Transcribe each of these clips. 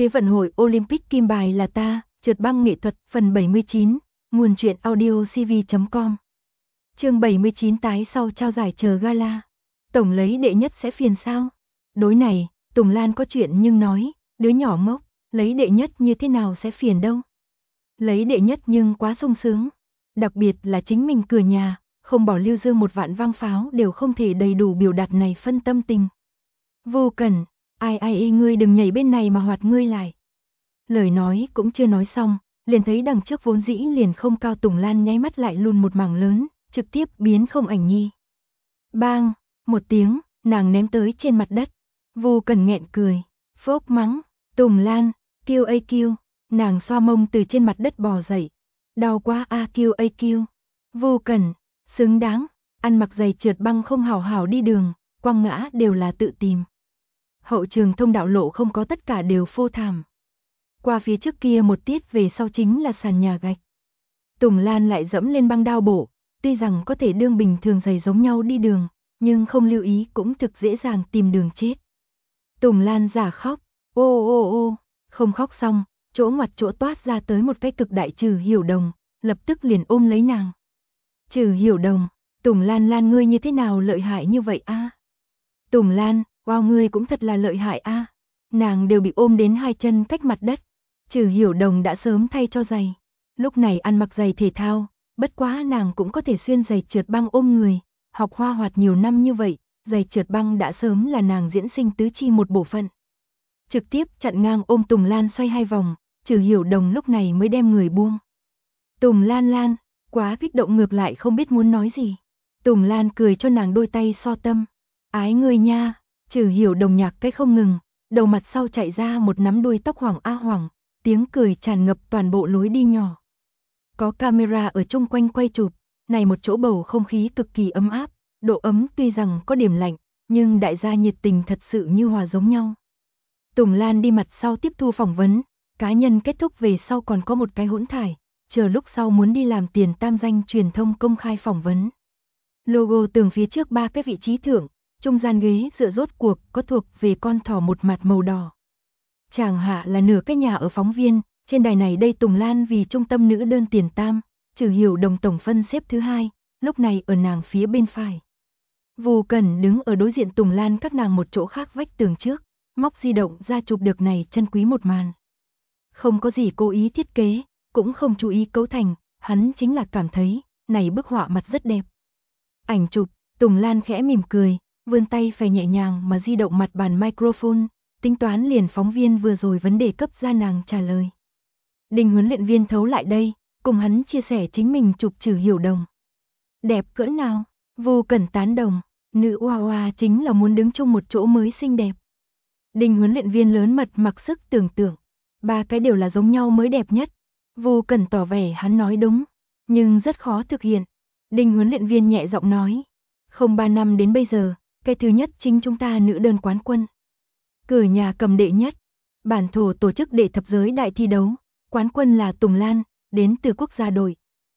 Thế vận hội Olympic kim bài là ta, trượt băng nghệ thuật, phần 79, nguồn truyện audio cv.com. Chương 79 tái sau trao giải chờ gala. Tổng lấy đệ nhất sẽ phiền sao? Đối này, Tùng Lan có chuyện nhưng nói, đứa nhỏ ngốc, lấy đệ nhất như thế nào sẽ phiền đâu. Lấy đệ nhất nhưng quá sung sướng. Đặc biệt là chính mình cửa nhà, không bỏ lưu dương một vạn vang pháo đều không thể đầy đủ biểu đạt này phân tâm tình. Vô Cẩn, ai ngươi đừng nhảy bên này mà hoạt ngươi lại. Lời nói cũng chưa nói xong, liền thấy đằng trước vốn dĩ liền không cao Tùng Lan nháy mắt lại lùn một mảng lớn, trực tiếp biến không ảnh nhi. Bang, một tiếng, nàng ném tới trên mặt đất. Vô Cẩn nghẹn cười, phốc mắng, Tùng Lan, kill, nàng xoa mông từ trên mặt đất bò dậy. Đau quá kill. Vô Cẩn, xứng đáng, ăn mặc giày trượt băng không hảo hảo đi đường, quăng ngã đều là tự tìm. Hậu trường thông đạo lộ không có tất cả đều phô thảm. Qua phía trước kia một tiết về sau chính là sàn nhà gạch. Tùng Lan lại dẫm lên băng đao bổ, tuy rằng có thể đương bình thường giày giống nhau đi đường, nhưng không lưu ý cũng thực dễ dàng tìm đường chết. Tùng Lan giả khóc, ô, không khóc xong, chỗ ngoặt chỗ toát ra tới một cái cực đại Trừ Hiểu Đồng, lập tức liền ôm lấy nàng. Trừ Hiểu Đồng, Tùng Lan ngươi như thế nào lợi hại như vậy a? Tùng Lan, wow ngươi cũng thật là lợi hại a. Nàng đều bị ôm đến hai chân cách mặt đất. Trừ Hiểu Đồng đã sớm thay cho giày. Lúc này ăn mặc giày thể thao, bất quá nàng cũng có thể xuyên giày trượt băng ôm người. Học hoa hoạt nhiều năm như vậy, giày trượt băng đã sớm là nàng diễn sinh tứ chi một bộ phận. Trực tiếp chặn ngang ôm Tùng Lan xoay hai vòng, Trừ Hiểu Đồng lúc này mới đem người buông. Tùng Lan, quá kích động ngược lại không biết muốn nói gì. Tùng Lan cười cho nàng đôi tay so tâm. Ái người nha, Trừ Hiểu Đồng nhạc cái không ngừng, đầu mặt sau chạy ra một nắm đuôi tóc hoảng hoảng, tiếng cười tràn ngập toàn bộ lối đi nhỏ. Có camera ở chung quanh quay chụp, này một chỗ bầu không khí cực kỳ ấm áp, độ ấm tuy rằng có điểm lạnh, nhưng đại gia nhiệt tình thật sự như hòa giống nhau. Tùng Lan đi mặt sau tiếp thu phỏng vấn, cá nhân kết thúc về sau còn có một cái hỗn thải, chờ lúc sau muốn đi làm tiền tam danh truyền thông công khai phỏng vấn. Logo tường phía trước 3 cái vị trí thượng, trung gian ghế dựa rốt cuộc có thuộc về con thỏ một mặt màu đỏ. Chàng hạ là nửa cái nhà ở phóng viên, trên đài này đây Tùng Lan vì trung tâm nữ đơn tiền tam, Trừ Hiểu Đồng tổng phân xếp thứ 2, lúc này ở nàng phía bên phải. Vô Cẩn đứng ở đối diện Tùng Lan các nàng một chỗ khác vách tường trước, móc di động ra chụp được này chân quý một màn. Không có gì cố ý thiết kế, cũng không chú ý cấu thành, hắn chính là cảm thấy, này bức họa mặt rất đẹp. Ảnh chụp, Tùng Lan khẽ mỉm cười, vươn tay phải nhẹ nhàng mà di động mặt bàn microphone, tính toán liền phóng viên vừa rồi vấn đề cấp ra nàng trả lời. Đình huấn luyện viên thấu lại đây, cùng hắn chia sẻ chính mình chụp Trừ Hiểu Đồng. Đẹp cỡ nào? Vô Cẩn tán đồng, nữ oa chính là muốn đứng chung một chỗ mới xinh đẹp. Đình huấn luyện viên lớn mật mặc sức tưởng tượng, 3 cái đều là giống nhau mới đẹp nhất. Vô Cẩn tỏ vẻ hắn nói đúng, nhưng rất khó thực hiện. Đình huấn luyện viên nhẹ giọng nói, không 3 năm đến bây giờ, cái thứ nhất chính chúng ta nữ đơn quán quân. Cửa nhà cầm đệ nhất, bản thổ tổ chức đệ thập giới đại thi đấu, quán quân là Tùng Lan, đến từ quốc gia đội.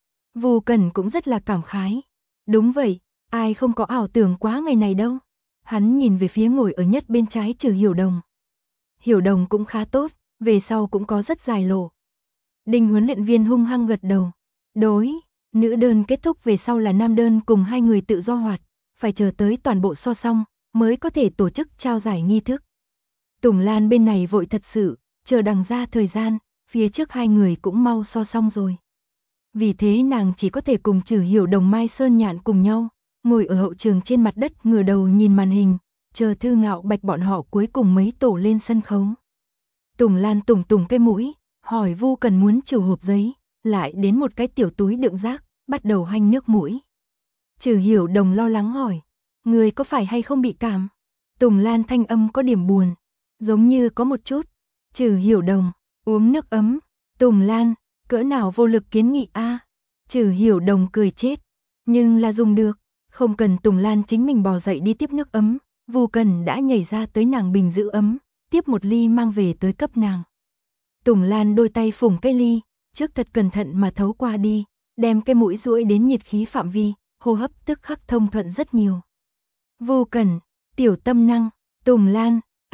Vô Cẩn cũng rất là cảm khái. Đúng vậy, ai không có ảo tưởng quá ngày này đâu. Hắn nhìn về phía ngồi ở nhất bên trái Trừ Hiểu Đồng. Hiểu Đồng cũng khá tốt, về sau cũng có rất dài lộ. Đình huấn luyện viên hung hăng gật đầu. Đối, nữ đơn kết thúc về sau là nam đơn cùng 2 người tự do hoạt, phải chờ tới toàn bộ so xong, mới có thể tổ chức trao giải nghi thức. Tùng Lan bên này vội thật sự, chờ đằng ra thời gian, phía trước 2 người cũng mau so xong rồi. Vì thế nàng chỉ có thể cùng Trừ Hiểu Đồng Mai Sơn Nhạn cùng nhau, ngồi ở hậu trường trên mặt đất ngửa đầu nhìn màn hình, chờ Thư Ngạo Bạch bọn họ cuối cùng mấy tổ lên sân khấu. Tùng Lan tùng cái mũi, hỏi Vô Cần muốn trừ hộp giấy, lại đến một cái tiểu túi đựng rác, bắt đầu hanh nước mũi. Trừ Hiểu Đồng lo lắng hỏi, người có phải hay không bị cảm? Tùng Lan thanh âm có điểm buồn, giống như có một chút. Trừ Hiểu Đồng, uống nước ấm. Tùng Lan, cỡ nào vô lực kiến nghị a? Trừ Hiểu Đồng cười chết, nhưng là dùng được, không cần Tùng Lan chính mình bò dậy đi tiếp nước ấm, Vô Cần đã nhảy ra tới nàng bình giữ ấm, tiếp một ly mang về tới cấp nàng. Tùng Lan đôi tay phủng cái ly, trước thật cẩn thận mà thấu qua đi, đem cái mũi duỗi đến nhiệt khí phạm vi, hô hấp tức khắc thông thuận rất nhiều. Vô Cần, tiểu tâm năng, Tùng Lan, ác,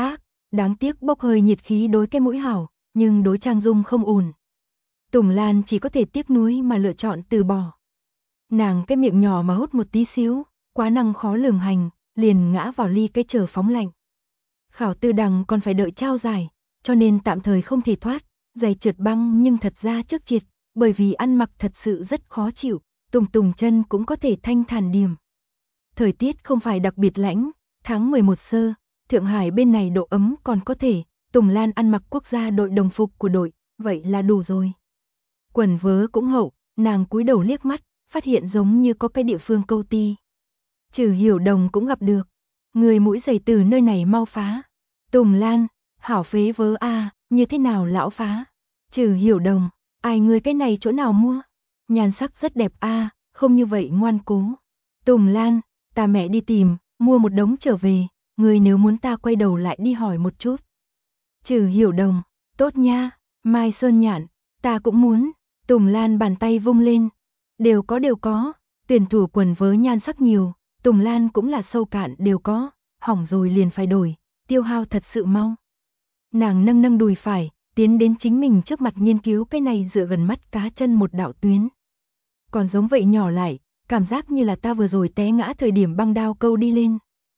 Đáng tiếc bốc hơi nhiệt khí đối cái mũi hảo, nhưng đối trang dung không ổn. Tùng Lan chỉ có thể tiếc nuối mà lựa chọn từ bỏ. Nàng cái miệng nhỏ mà hút một tí xíu, quá năng khó lường hành, liền ngã vào ly cái chờ phóng lạnh. Khảo Tư Đằng còn phải đợi trao giải, cho nên tạm thời không thể thoát, giày trượt băng nhưng thật ra trước triệt, bởi vì ăn mặc thật sự rất khó chịu, Tùng chân cũng có thể thanh thản điểm. Thời tiết không phải đặc biệt lạnh, tháng 11 sơ, Thượng Hải bên này độ ấm còn có thể, Tùng Lan ăn mặc quốc gia đội đồng phục của đội, vậy là đủ rồi. Quần vớ cũng hậu, nàng cúi đầu liếc mắt, phát hiện giống như có cái địa phương câu ti. Trừ Hiểu Đồng cũng gặp được, người mũi giày từ nơi này mau phá. Tùng Lan, hảo phế vớ a, như thế nào lão phá? Trừ Hiểu Đồng, ai người cái này chỗ nào mua? Nhan sắc rất đẹp a, không như vậy ngoan cố. Tùng Lan, ta mẹ đi tìm, mua một đống trở về, người nếu muốn ta quay đầu lại đi hỏi một chút. Trừ Hiểu Đồng, tốt nha, Mai Sơn Nhạn, ta cũng muốn. Tùng Lan bàn tay vung lên, đều có, tuyển thủ quần vớ nhan sắc nhiều, Tùng Lan cũng là sâu cạn đều có, hỏng rồi liền phải đổi, tiêu hao thật sự mau. Nàng nâng đùi phải, tiến đến chính mình trước mặt nghiên cứu cái này dựa gần mắt cá chân một đạo tuyến. Còn giống vậy nhỏ lại, cảm giác như là ta vừa rồi té ngã thời điểm băng đao câu đi lên.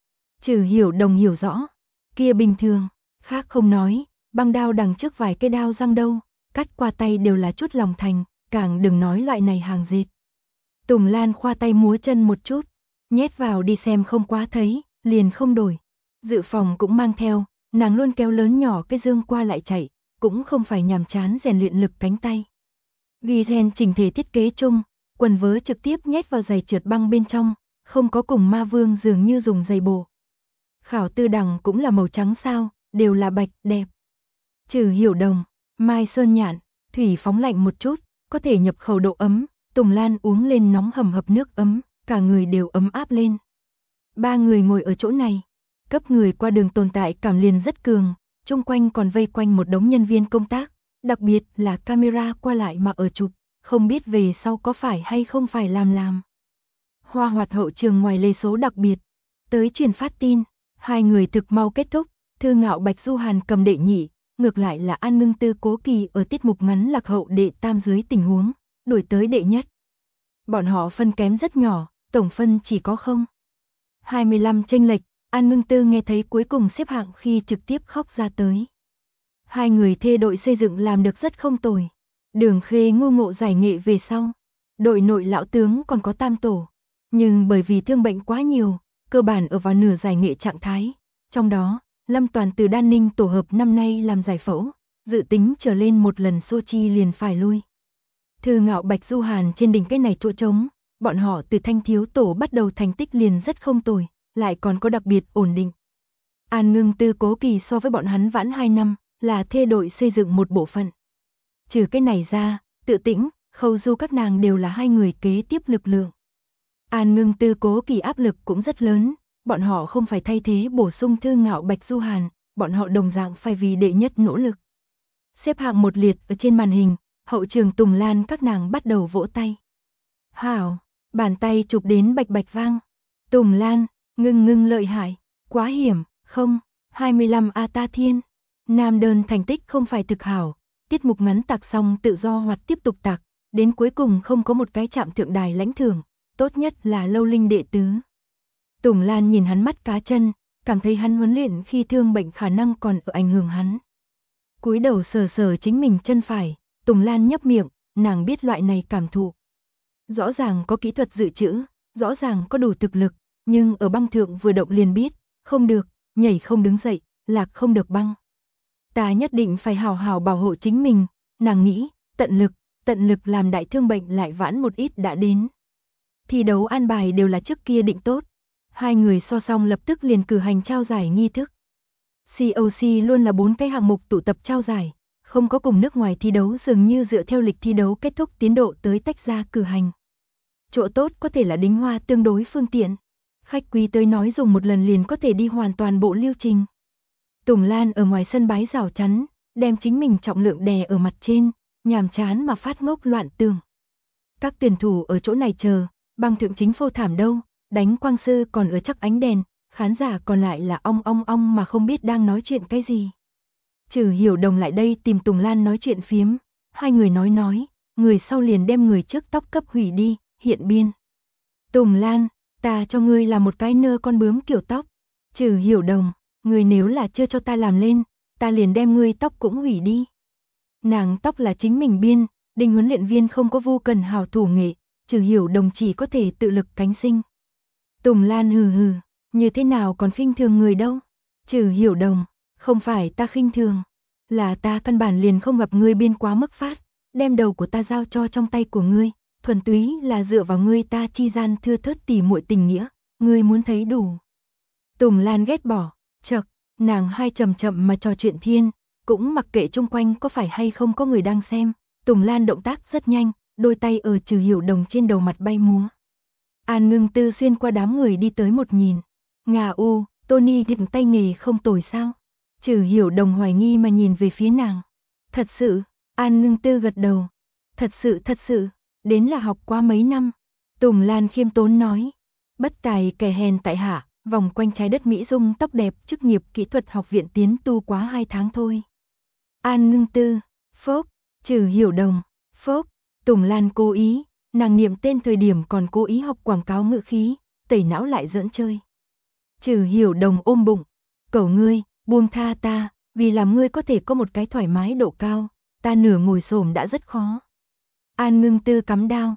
Trừ Hiểu Đồng hiểu rõ, kia bình thường, khác không nói, băng đao đằng trước vài cái đao răng đâu, cắt qua tay đều là chút lòng thành, càng đừng nói loại này hàng dệt. Tùng Lan khoa tay múa chân một chút, nhét vào đi xem không quá thấy, liền không đổi. Dự phòng cũng mang theo, nàng luôn kéo lớn nhỏ cái dương qua lại chạy, cũng không phải nhàm chán rèn luyện lực cánh tay. Ghi then chỉnh thể thiết kế chung, quần vớ trực tiếp nhét vào giày trượt băng bên trong, không có cùng Ma Vương dường như dùng giày bổ. Khảo Tư Đằng cũng là màu trắng sao, đều là bạch, đẹp. Trừ Hiểu Đồng, Mai Sơn Nhạn, thủy phóng lạnh một chút, có thể nhập khẩu độ ấm, Tùng Lan uống lên nóng hầm hập nước ấm, cả người đều ấm áp lên. Ba người ngồi ở chỗ này, cấp người qua đường tồn tại cảm liền rất cường, chung quanh còn vây quanh một đống nhân viên công tác, đặc biệt là camera qua lại mà ở chụp, không biết về sau có phải hay không phải làm. Hoa hoạt hậu trường ngoài lề số đặc biệt, tới truyền phát tin, hai người thực mau kết thúc, Thư Ngạo Bạch Du Hàn cầm đệ nhị, ngược lại là An Ngưng Tư Cố Kỳ ở tiết mục ngắn lạc hậu đệ tam dưới tình huống, đổi tới đệ nhất. Bọn họ phân kém rất nhỏ, tổng phân chỉ có 0,25 chênh lệch, An Ngưng Tư nghe thấy cuối cùng xếp hạng khi trực tiếp khóc ra tới. Hai người thê đội xây dựng làm được rất không tồi. Đường Khê ngu ngộ giải nghệ về sau, đội nội lão tướng còn có tam tổ, nhưng bởi vì thương bệnh quá nhiều, cơ bản ở vào nửa giải nghệ trạng thái, trong đó Lâm Toàn từ Đan Ninh tổ hợp năm nay làm giải phẫu, dự tính trở lên một lần Sochi liền phải lui. Thư Ngạo Bạch Du Hàn trên đỉnh cái này chỗ trống, bọn họ từ thanh thiếu tổ bắt đầu thành tích liền rất không tồi, lại còn có đặc biệt ổn định. An Ngưng Tư Cố Kỳ so với bọn hắn vãn 2 năm, là thê đội xây dựng một bộ phận. Trừ cái này ra, Tự Tĩnh, Khâu Du các nàng đều là hai người kế tiếp lực lượng. An Ngưng Tư Cố Kỳ áp lực cũng rất lớn, bọn họ không phải thay thế bổ sung Thư Ngạo Bạch Du Hàn, bọn họ đồng dạng phải vì đệ nhất nỗ lực. Xếp hạng một liệt ở trên màn hình, hậu trường Tùng Lan các nàng bắt đầu vỗ tay. Hảo, bàn tay chụp đến bạch bạch vang. Tùng Lan, ngưng lợi hại, quá hiểm, 0,25 A Ta Thiên. Nam đơn thành tích không phải thực hảo, tiết mục ngắn tạc xong tự do hoặc tiếp tục tạc, đến cuối cùng không có một cái chạm thượng đài lãnh thưởng, tốt nhất là Lâu Linh đệ tứ. Tùng Lan nhìn hắn mắt cá chân, cảm thấy hắn huấn luyện khi thương bệnh khả năng còn ở ảnh hưởng hắn. Cúi đầu sờ chính mình chân phải, Tùng Lan nhấp miệng, nàng biết loại này cảm thụ. Rõ ràng có kỹ thuật dự trữ, rõ ràng có đủ thực lực, nhưng ở băng thượng vừa động liền biết, không được, nhảy không đứng dậy, lạc không được băng. Ta nhất định phải hào hào bảo hộ chính mình, nàng nghĩ, tận lực làm đại thương bệnh lại vãn một ít đã đến. Thi đấu an bài đều là trước kia định tốt, hai người so xong lập tức liền cử hành trao giải nghi thức. COC luôn là 4 cái hạng mục tụ tập trao giải, không có cùng nước ngoài thi đấu dường như dựa theo lịch thi đấu kết thúc tiến độ tới tách ra cử hành. Chỗ tốt có thể là đính hoa tương đối phương tiện, khách quý tới nói dùng một lần liền có thể đi hoàn toàn bộ lưu trình. Tùng Lan ở ngoài sân bái rào chắn, đem chính mình trọng lượng đè ở mặt trên, nhàm chán mà phát ngốc loạn tưởng. Các tuyển thủ ở chỗ này chờ, băng thượng chính phô thảm đâu, đánh quang sư còn ở chắc ánh đèn, khán giả còn lại là ong mà không biết đang nói chuyện cái gì. Trừ Hiểu Đồng lại đây tìm Tùng Lan nói chuyện phiếm, hai người nói, người sau liền đem người trước tóc cấp hủy đi, hiện biên. Tùng Lan, ta cho ngươi là một cái nơ con bướm kiểu tóc. Trừ Hiểu Đồng, ngươi nếu là chưa cho ta làm lên, ta liền đem ngươi tóc cũng hủy đi. Nàng tóc là chính mình biên, Đinh huấn luyện viên không có Vu Cần hảo thủ nghệ, Trừ Hiểu Đồng chỉ có thể tự lực cánh sinh. Tùng Lan hừ, như thế nào còn khinh thường người đâu. Trừ Hiểu Đồng, không phải ta khinh thường, là ta căn bản liền không gặp ngươi biên quá mức phát, đem đầu của ta giao cho trong tay của ngươi, thuần túy là dựa vào ngươi ta chi gian thưa thớt tỉ muội tình nghĩa, ngươi muốn thấy đủ. Tùng Lan ghét bỏ, chậc, nàng hai chậm mà trò chuyện thiên, cũng mặc kệ chung quanh có phải hay không có người đang xem. Tùng Lan động tác rất nhanh, đôi tay ở Trừ Hiểu Đồng trên đầu mặt bay múa. An Ngưng Tư xuyên qua đám người đi tới một nhìn. Ngà u, Tony thịnh tay nghề không tồi sao? Trừ Hiểu Đồng hoài nghi mà nhìn về phía nàng. Thật sự, An Ngưng Tư gật đầu. Thật sự, đến là học qua mấy năm. Tùng Lan khiêm tốn nói. Bất tài kẻ hèn tại hạ, vòng quanh trái đất Mỹ Dung tóc đẹp chức nghiệp kỹ thuật học viện tiến tu quá 2 tháng thôi. An Ngưng Tư, phốc, Trừ Hiểu Đồng, phốc, Tùng Lan cố ý, nàng niệm tên thời điểm còn cố ý học quảng cáo ngữ khí, tẩy não lại giỡn chơi. Trừ Hiểu Đồng ôm bụng, cầu ngươi, buông tha ta, vì làm ngươi có thể có một cái thoải mái độ cao, ta nửa ngồi xổm đã rất khó. An Ngưng Tư cắm đao,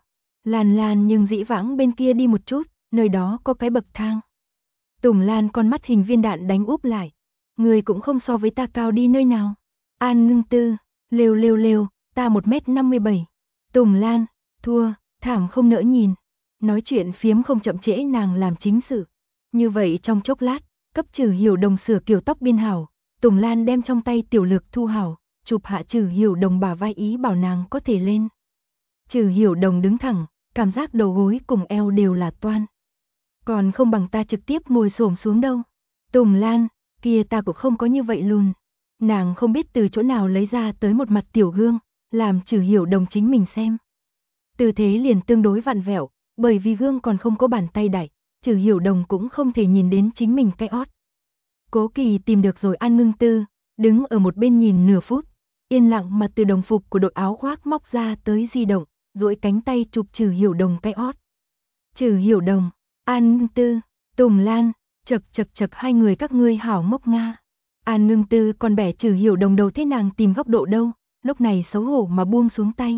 Lan nhưng dĩ vãng bên kia đi một chút, nơi đó có cái bậc thang. Tùng Lan con mắt hình viên đạn đánh úp lại, ngươi cũng không so với ta cao đi nơi nào. An Ngưng Tư, lêu, ta 1m57. Tùng Lan, thua, thảm không nỡ nhìn. Nói chuyện phiếm không chậm trễ nàng làm chính sự. Như vậy trong chốc lát, cấp Trừ Hiểu Đồng sửa kiểu tóc biên hảo, Tùng Lan đem trong tay tiểu lược thu hảo, chụp hạ Trừ Hiểu Đồng bả vai ý bảo nàng có thể lên. Trừ Hiểu Đồng đứng thẳng, cảm giác đầu gối cùng eo đều là toan. Còn không bằng ta trực tiếp ngồi xổm xuống đâu. Tùng Lan, kia ta cũng không có như vậy luôn. Nàng không biết từ chỗ nào lấy ra tới một mặt tiểu gương, làm Trừ Hiểu Đồng chính mình xem. Tư thế liền tương đối vặn vẹo, bởi vì gương còn không có bàn tay đẩy, Trừ Hiểu Đồng cũng không thể nhìn đến chính mình cái ót. Cố Kỳ tìm được rồi An Ngưng Tư, đứng ở một bên nhìn nửa phút, yên lặng mà từ đồng phục của đội áo khoác móc ra tới di động, duỗi cánh tay chụp Trừ Hiểu Đồng cái ót. Trừ Hiểu Đồng, An Ngưng Tư, Tùng Lan, chật hai người các ngươi hảo ngốc nga. An Ngưng Tư còn bẻ Trừ Hiểu Đồng đầu thế nàng tìm góc độ đâu, lúc này xấu hổ mà buông xuống tay.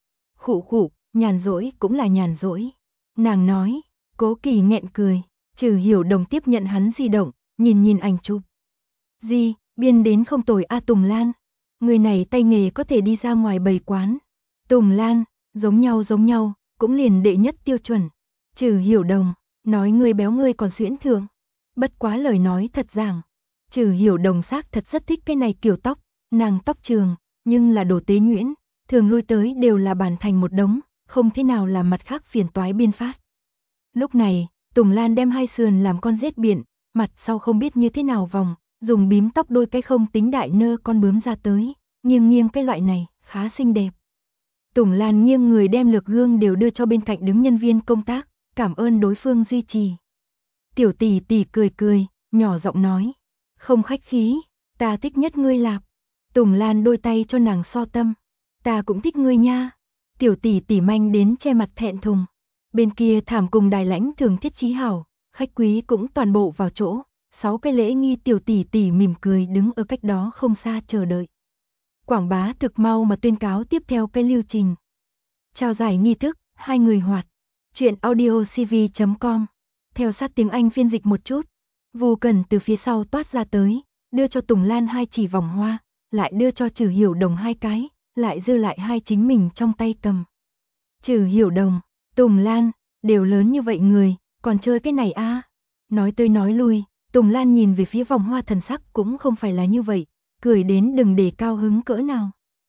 Khụ, nhàn rỗi cũng là nhàn rỗi. Nàng nói, Cố Kỳ nghẹn cười, Trừ Hiểu Đồng tiếp nhận hắn di động, nhìn ảnh chụp. Di, biên đến không tồi a Tùng Lan. Người này tay nghề có thể đi ra ngoài bày quán. Tùng Lan, giống nhau, cũng liền đệ nhất tiêu chuẩn. Trừ Hiểu Đồng, nói ngươi béo ngươi còn xuyễn thường. Bất quá lời nói thật giảng. Trừ Hiểu Đồng xác thật rất thích cái này kiểu tóc, nàng tóc trường, nhưng là đồ tế nhuyễn, thường lui tới đều là bàn thành một đống, không thế nào làm mặt khác phiền toái biên phát. Lúc này, Tùng Lan đem hai sườn làm con rết biển, mặt sau không biết như thế nào vòng, dùng bím tóc đôi cái không tính đại nơ con bướm ra tới, nghiêng cái loại này, khá xinh đẹp. Tùng Lan nghiêng người đem lược gương đều đưa cho bên cạnh đứng nhân viên công tác, cảm ơn đối phương duy trì. Tiểu tỷ tỷ cười, nhỏ giọng nói, không khách khí, ta thích nhất ngươi lạp. Tùng Lan đôi tay cho nàng so tâm, ta cũng thích ngươi nha. Tiểu tỷ tỷ manh đến che mặt thẹn thùng. Bên kia thảm cùng đài lãnh thường thiết trí hảo, khách quý cũng toàn bộ vào chỗ, 6 cái lễ nghi tiểu tỷ tỷ mỉm cười đứng ở cách đó không xa chờ đợi. Quảng bá thực mau mà tuyên cáo tiếp theo cái lưu trình. Trao giải nghi thức, hai người hoạt. Chuyện audiocv.com. Theo sát tiếng Anh phiên dịch một chút. Vu Cần từ phía sau toát ra tới, đưa cho Tùng Lan 2 chỉ vòng hoa, lại đưa cho Trừ Hiểu Đồng 2 cái, lại dư lại 2 chính mình trong tay cầm. Trừ Hiểu Đồng, Tùng Lan, đều lớn như vậy người, còn chơi cái này a? Nói tới nói lui, Tùng Lan nhìn về phía vòng hoa thần sắc cũng không phải là như vậy, cười đến đừng để cao hứng cỡ nào.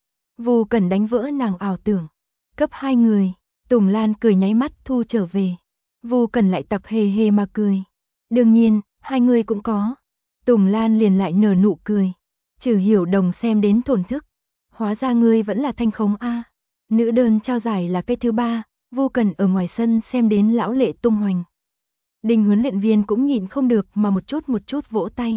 Vu Cần đánh vỡ nàng ảo tưởng. Cấp 2 người, Tùng Lan cười nháy mắt thu trở về. Vu Cần lại tặc hề mà cười. Đương nhiên, 2 người cũng có. Tùng Lan liền lại nở nụ cười. Trừ Hiểu Đồng xem đến thổn thức. Hóa ra ngươi vẫn là thanh khống a. Nữ đơn trao giải là cái thứ 3, Vu Cần ở ngoài sân xem đến lão lệ tung hoành. Đinh huấn luyện viên cũng nhịn không được mà một chút vỗ tay.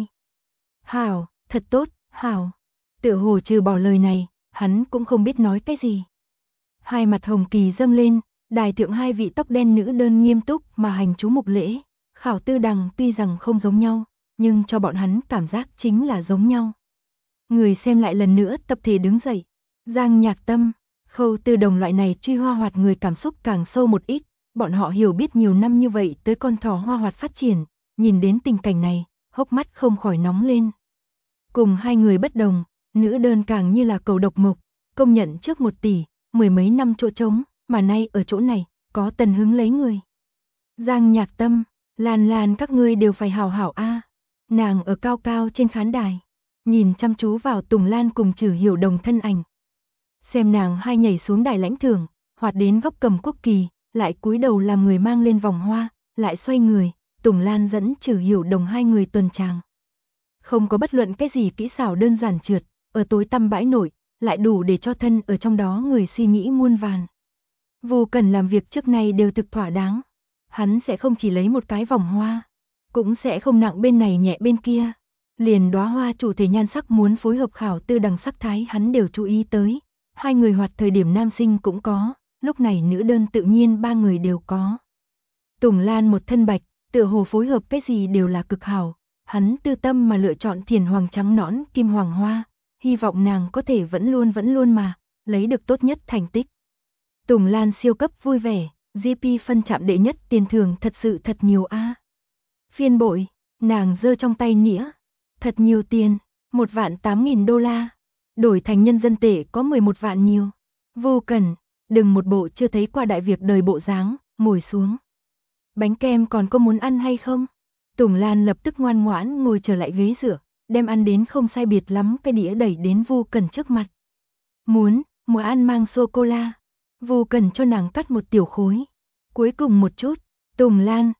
Hảo, thật tốt, hảo. Tựa hồ trừ bỏ lời này, hắn cũng không biết nói cái gì. Hai mặt hồng kỳ dâng lên, đài thượng hai vị tóc đen nữ đơn nghiêm túc mà hành chú mục lễ. Khảo Tư Đằng tuy rằng không giống nhau, nhưng cho bọn hắn cảm giác chính là giống nhau. Người xem lại lần nữa tập thể đứng dậy. Giang Nhạc Tâm, Khâu Tư Đồng loại này truy hoa hoạt người cảm xúc càng sâu một ít. Bọn họ hiểu biết nhiều năm như vậy tới con thỏ hoa hoạt phát triển, nhìn đến tình cảnh này, hốc mắt không khỏi nóng lên. Cùng hai người bất đồng, nữ đơn càng như là cầu độc mộc, công nhận trước 1 tỷ, mười mấy năm chỗ trống, mà nay ở chỗ này, có tần hứng lấy người. Giang Nhạc Tâm, Lan Lan các ngươi đều phải hảo hảo a. Nàng ở cao cao trên khán đài, nhìn chăm chú vào Tùng Lan cùng Trử Hiểu Đồng thân ảnh. Xem nàng hai nhảy xuống đài lãnh thưởng, hoạt đến góc cầm quốc kỳ, lại cúi đầu làm người mang lên vòng hoa, lại xoay người, Tùng Lan dẫn Trử Hiểu Đồng hai người tuần tràng. Không có bất luận cái gì kỹ xảo đơn giản trượt, ở tối tăm bãi nổi, lại đủ để cho thân ở trong đó người suy nghĩ muôn vàn. Vô Cần làm việc trước nay đều thực thỏa đáng. Hắn sẽ không chỉ lấy một cái vòng hoa, cũng sẽ không nặng bên này nhẹ bên kia. Liền đóa hoa chủ thể nhan sắc muốn phối hợp Khảo Tư Đằng sắc thái hắn đều chú ý tới. Hai người hoạt thời điểm nam sinh cũng có, lúc này nữ đơn tự nhiên ba người đều có. Tùng Lan một thân bạch, tựa hồ phối hợp cái gì đều là cực hảo. Hắn tư tâm mà lựa chọn thiền hoàng trắng nõn kim hoàng hoa, hy vọng nàng có thể vẫn luôn mà lấy được tốt nhất thành tích. Tùng Lan siêu cấp vui vẻ, GP phân chạm đệ nhất tiền thưởng thật sự thật nhiều a. Phiên bội, nàng giơ trong tay nĩa, thật nhiều tiền, 1.800.000 đô la, đổi thành nhân dân tệ có 11 vạn nhiều. Vô Cần, đừng một bộ chưa thấy qua đại việc đời bộ dáng, ngồi xuống. Bánh kem còn có muốn ăn hay không? Tùng Lan lập tức ngoan ngoãn ngồi trở lại ghế dựa, đem ăn đến không sai biệt lắm cái đĩa đẩy đến Vô Cần trước mặt. Muốn ăn mang sô-cô-la. Vô Cần cho nàng cắt một tiểu khối. Cuối cùng một chút, Tùng Lan,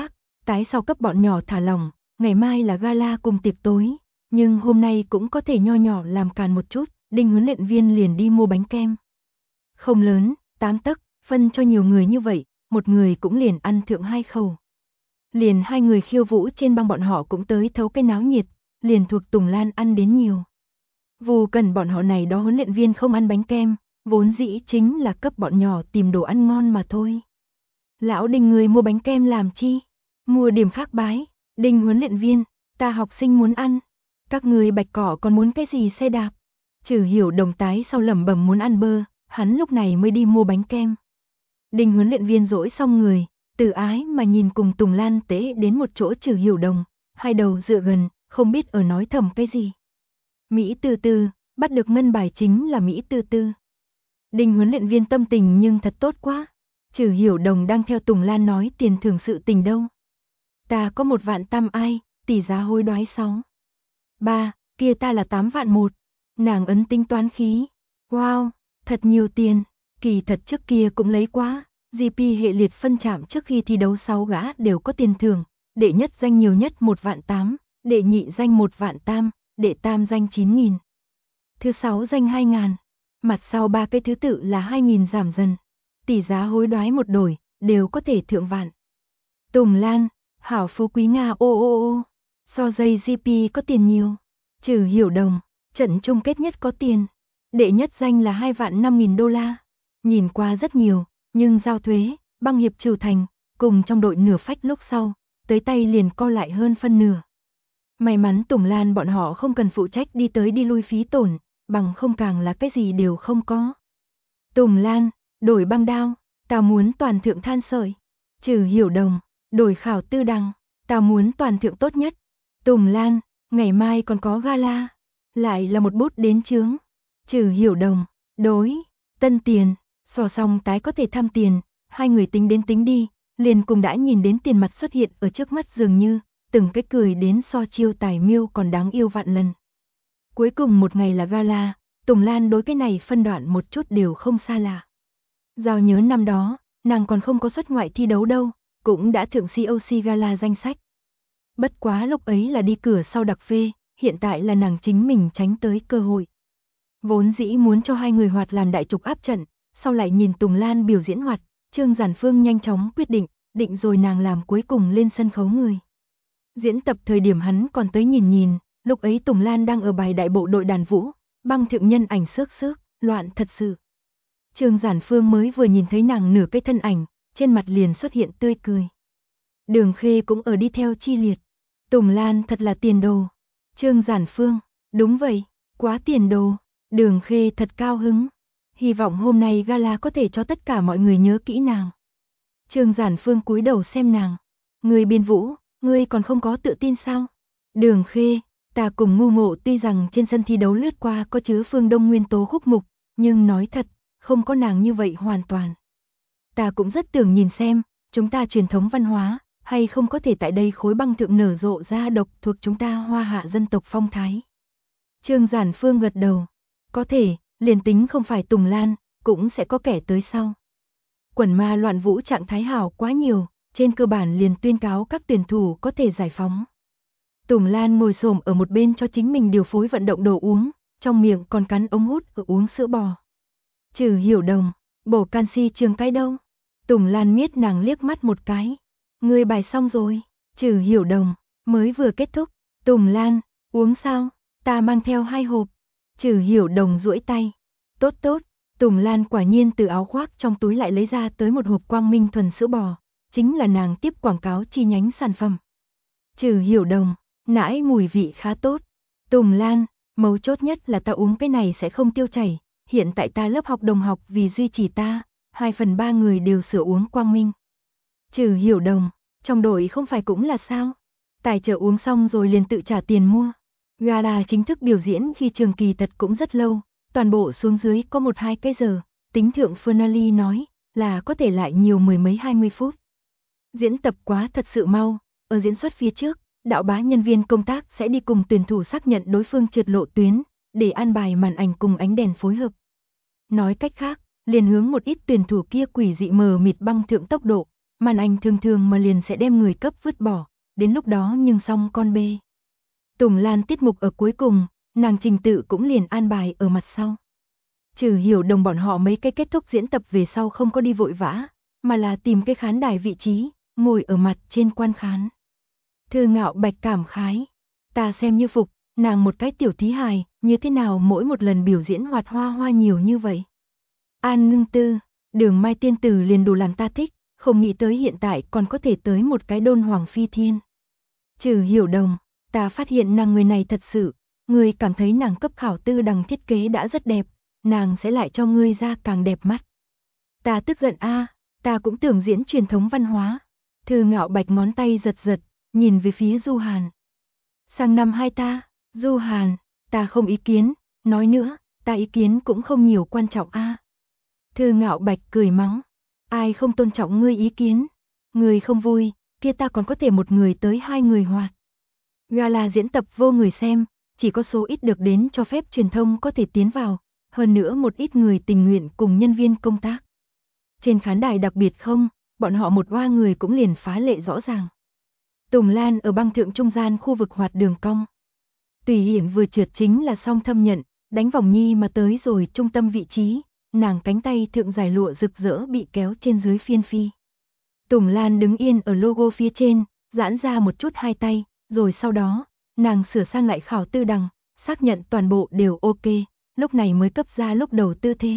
tái sau cấp bọn nhỏ thả lỏng, ngày mai là gala cùng tiệc tối, nhưng hôm nay cũng có thể nho nhỏ làm càn một chút, Đinh huấn luyện viên liền đi mua bánh kem. Không lớn, 8 tấc, phân cho nhiều người như vậy, một người cũng liền ăn thượng 2 khẩu. Liền hai người khiêu vũ trên băng bọn họ cũng tới thấu cái náo nhiệt, liền thuộc Tùng Lan ăn đến nhiều. Vô Cần bọn họ này đó huấn luyện viên không ăn bánh kem, vốn dĩ chính là cấp bọn nhỏ tìm đồ ăn ngon mà thôi. Lão Đinh người mua bánh kem làm chi? Mua điểm khác bái. Đinh huấn luyện viên, ta học sinh muốn ăn. Các người bạch cỏ còn muốn cái gì xe đạp? Trử Hiểu Đồng tái sau lẩm bẩm muốn ăn bơ, hắn lúc này mới đi mua bánh kem. Đinh huấn luyện viên dỗi xong người, từ ái mà nhìn cùng Tùng Lan tế đến một chỗ Trử Hiểu Đồng, hai đầu dựa gần, không biết ở nói thầm cái gì. Mỹ Tư Tư, bắt được ngân bài chính là Mỹ Tư Tư. Đinh huấn luyện viên tâm tình nhưng thật tốt quá. Trử Hiểu Đồng đang theo Tùng Lan nói tiền thưởng sự tình đâu. Ta có 1 vạn tam ai, tỷ giá hối đoái 6. 3, kia ta là 8 vạn 1. Nàng ấn tính toán khí. Wow, thật nhiều tiền, kỳ thật trước kia cũng lấy quá. GP hệ liệt phân chạm trước khi thi đấu 6 gã đều có tiền thưởng, đệ nhất danh nhiều nhất 1 vạn 8, đệ nhị danh 1 vạn tam, đệ tam danh 9.000. Thứ 6 danh 2.000, mặt sau 3 cái thứ tự là 2.000 giảm dần. Tỷ giá hối đoái một đổi, đều có thể thượng vạn. Tùng Lan, hảo phú quý Nga ô, so dây GP có tiền nhiều. Trử Hiểu Đồng, trận chung kết nhất có tiền. Đệ nhất danh là 2 vạn 5.000 đô la. Nhìn qua rất nhiều, nhưng giao thuế, băng hiệp trừ thành, cùng trong đội nửa phách lúc sau, tới tay liền co lại hơn phân nửa. May mắn Tùng Lan bọn họ không cần phụ trách đi tới đi lui phí tổn, bằng không càng là cái gì đều không có. Tùng Lan, đổi băng đao, tao muốn toàn thượng than sợi. Trử Hiểu Đồng, đổi Khảo Tư Đằng, tao muốn toàn thượng tốt nhất. Tùng Lan, ngày mai còn có gala, lại là một bút đến chướng. Trử Hiểu Đồng, đối, tân tiền, so xong tái có thể tham tiền, hai người tính đến tính đi, liền cùng đã nhìn đến tiền mặt xuất hiện ở trước mắt dường như, từng cái cười đến so chiêu tài miêu còn đáng yêu vạn lần. Cuối cùng một ngày là gala, Tùng Lan đối cái này phân đoạn một chút đều không xa lạ. Giao nhớ năm đó, nàng còn không có xuất ngoại thi đấu đâu, cũng đã thượng COC gala danh sách. Bất quá lúc ấy là đi cửa sau đặc phê, hiện tại là nàng chính mình tránh tới cơ hội. Vốn dĩ muốn cho hai người hoạt làm đại trục áp trận, sau lại nhìn Tùng Lan biểu diễn hoạt, Trương Giản Phương nhanh chóng quyết định, định rồi nàng làm cuối cùng lên sân khấu người. Diễn tập thời điểm hắn còn tới nhìn, lúc ấy Tùng Lan đang ở bài đại bộ đội đàn vũ, băng thượng nhân ảnh xước, loạn thật sự. Trương Giản Phương mới vừa nhìn thấy nàng nửa cái thân ảnh, trên mặt liền xuất hiện tươi cười. Đường Khê cũng ở đi theo chi liệt. Tùng Lan thật là tiền đồ. Trương Giản Phương, đúng vậy, quá tiền đồ. Đường Khê thật cao hứng. Hy vọng hôm nay gala có thể cho tất cả mọi người nhớ kỹ nàng. Trương Giản Phương cúi đầu xem nàng. Người biên vũ, ngươi còn không có tự tin sao? Đường Khê, ta cùng Ngu Ngộ tuy rằng trên sân thi đấu lướt qua có chứa phương Đông nguyên tố khúc mục, nhưng nói thật, không có nàng như vậy hoàn toàn. Ta cũng rất tưởng nhìn xem, chúng ta truyền thống văn hóa, hay không có thể tại đây khối băng thượng nở rộ ra độc thuộc chúng ta Hoa Hạ dân tộc phong thái. Trương Giản Phương gật đầu, có thể, liền tính không phải Tùng Lan, cũng sẽ có kẻ tới sau. Quần ma loạn vũ trạng thái hảo quá nhiều, trên cơ bản liền tuyên cáo các tuyển thủ có thể giải phóng. Tùng Lan ngồi xổm ở một bên cho chính mình điều phối vận động đồ uống, trong miệng còn cắn ống hút ở uống sữa bò. Trừ Hiểu Đồng, bổ canxi trường cái đâu? Tùng Lan miết nàng liếc mắt một cái. Ngươi bài xong rồi. Trừ Hiểu Đồng, mới vừa kết thúc. Tùng Lan, uống sao? Ta mang theo 2 hộp. Trừ Hiểu Đồng duỗi tay. Tốt tốt. Tùng Lan quả nhiên từ áo khoác trong túi lại lấy ra tới một hộp Quang Minh thuần sữa bò, chính là nàng tiếp quảng cáo chi nhánh sản phẩm. Trừ Hiểu Đồng, nãi mùi vị khá tốt. Tùng Lan, mấu chốt nhất là ta uống cái này sẽ không tiêu chảy, hiện tại ta lớp học đồng học vì duy trì ta, 2/3 người đều sửa uống Quang Minh. Trừ Hiểu Đồng, trong đội không phải cũng là sao? Tài trợ uống xong rồi liền tự trả tiền mua. Gala chính thức biểu diễn khi trường kỳ thật cũng rất lâu, toàn bộ xuống dưới có 1-2 cái giờ, tính thượng Fernali nói là có thể lại nhiều 10 mấy 20 phút. Diễn tập quá thật sự mau, ở diễn xuất phía trước, đạo bá nhân viên công tác sẽ đi cùng tuyển thủ xác nhận đối phương trượt lộ tuyến, để an bài màn ảnh cùng ánh đèn phối hợp. Nói cách khác, liền hướng một ít tuyển thủ kia quỷ dị mờ mịt băng thượng tốc độ, màn ảnh thường mà liền sẽ đem người cấp vứt bỏ, đến lúc đó nhưng xong con bê. Tùng Lan tiết mục ở cuối cùng, nàng trình tự cũng liền an bài ở mặt sau. Trừ Hiểu Đồng bọn họ mấy cái kết thúc diễn tập về sau không có đi vội vã, mà là tìm cái khán đài vị trí, ngồi ở mặt trên quan khán. Thư Ngạo Bạch cảm khái, ta xem như phục, nàng một cái tiểu thí hài, như thế nào mỗi một lần biểu diễn hoạt hoa nhiều như vậy. An Ngưng Tư, Đường Mai tiên tử liền đủ làm ta thích, không nghĩ tới hiện tại còn có thể tới một cái Đôn Hoàng Phi Thiên. Trừ Hiểu Đồng, ta phát hiện nàng người này thật sự, ngươi cảm thấy nàng cấp khảo tư đằng thiết kế đã rất đẹp, nàng sẽ lại cho ngươi ra càng đẹp mắt. Ta tức giận a, ta cũng tưởng diễn truyền thống văn hóa. Thư Ngạo Bạch ngón tay giật, nhìn về phía Du Hàn. Sang năm hai ta, Du Hàn, ta không ý kiến, nói nữa, ta ý kiến cũng không nhiều quan trọng a. Thư Ngạo Bạch cười mắng, ai không tôn trọng ngươi ý kiến, ngươi không vui, kia ta còn có thể một người tới 2 người hoạt. Gala diễn tập vô người xem, chỉ có số ít được đến cho phép truyền thông có thể tiến vào, hơn nữa một ít người tình nguyện cùng nhân viên công tác. Trên khán đài đặc biệt không, bọn họ một oa người cũng liền phá lệ rõ ràng. Tùng Lan ở băng thượng trung gian khu vực hoạt đường cong. Tùy Hiển vừa trượt chính là song thâm nhận, đánh vòng nhi mà tới rồi trung tâm vị trí, nàng cánh tay thượng dài lụa rực rỡ bị kéo trên dưới phiên phi. Tùng Lan đứng yên ở logo phía trên, giãn ra một chút hai tay, rồi sau đó, nàng sửa sang lại khảo tư đằng, xác nhận toàn bộ đều ok, lúc này mới cấp ra lúc đầu tư thế.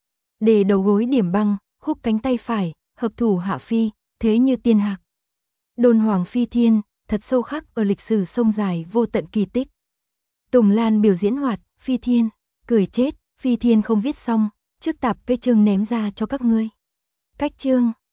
Để đầu gối điểm băng, khúc cánh tay phải, hợp thủ hạ phi, thế như tiên hạc. Đôn Hoàng Phi Thiên, thật sâu khắc ở lịch sử sông dài vô tận kỳ tích. Tùng Lan biểu diễn hoạt, Phi Thiên, cười chết, Phi Thiên không viết xong, trước tạp cái chương ném ra cho các ngươi. Cách chương